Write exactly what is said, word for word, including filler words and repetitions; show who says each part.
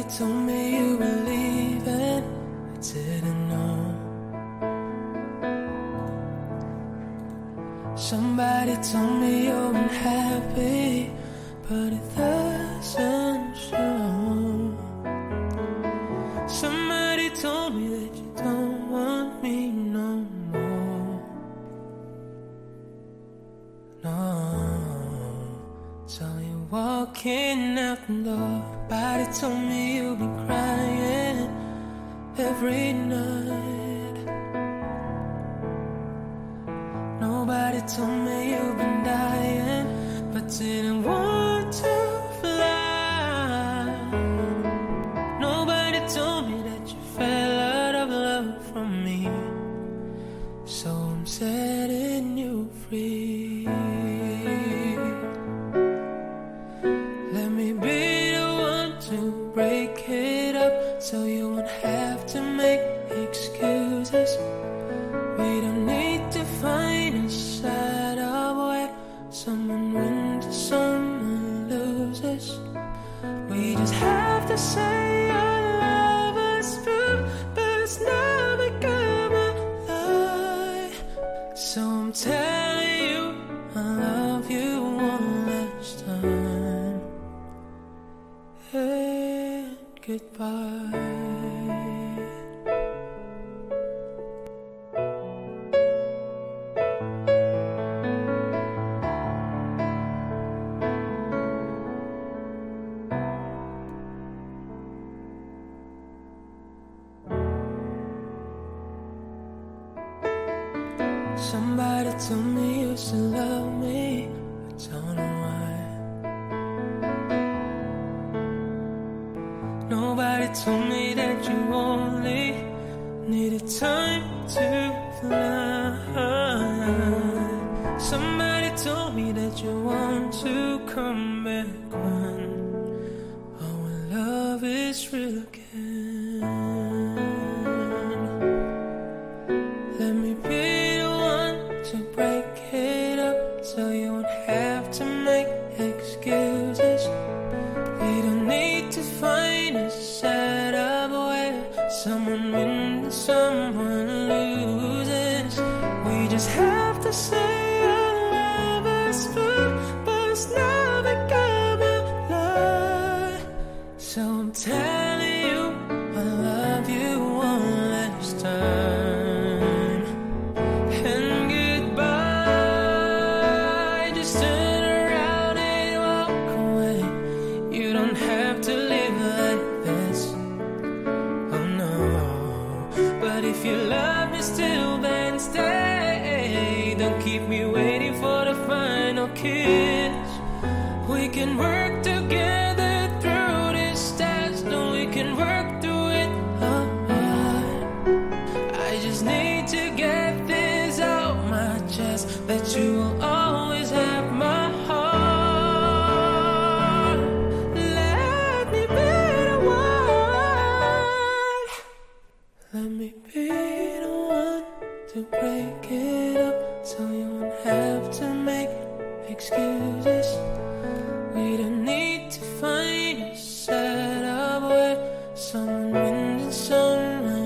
Speaker 1: told me you were leaving, I didn't know. Somebody told me you're unhappy, but it doesn't show. Somebody told me that you don't want me no more. No. So you're walking out the door. Somebody told me you've been crying every night. Nobody told me you've been dying, but didn't want to fly. Nobody told me that you fell out of love from me. So I'm setting you free. Let me be the one to break it up, so you won't have to make excuses. We don't need to find a setup where someone wins and someone loses. We just have to say our love is true, but it's never gonna lie. So I'm telling you I love you one last time, and goodbye. Somebody told me you used to love me, I don't know why. Nobody told me that you only needed time to fly. Somebody told me that you want to come back when our love is real again. Let me be to break it up, so you won't have to make excuses. We don't need to find a setup where someone wins and someone loses. We just have to say our love is true, but it's never gonna lie. So I'm telling you I love you one last time. If you love me still, then stay. Don't keep me waiting for the final kiss. We can work together through this test, and we can work through it apart. I just need to get this out my chest, that you will always have my heart. Let me be the one. Let me be the one to break it up, so you won't have to make excuses. We don't need to find a setup where someone wins and someone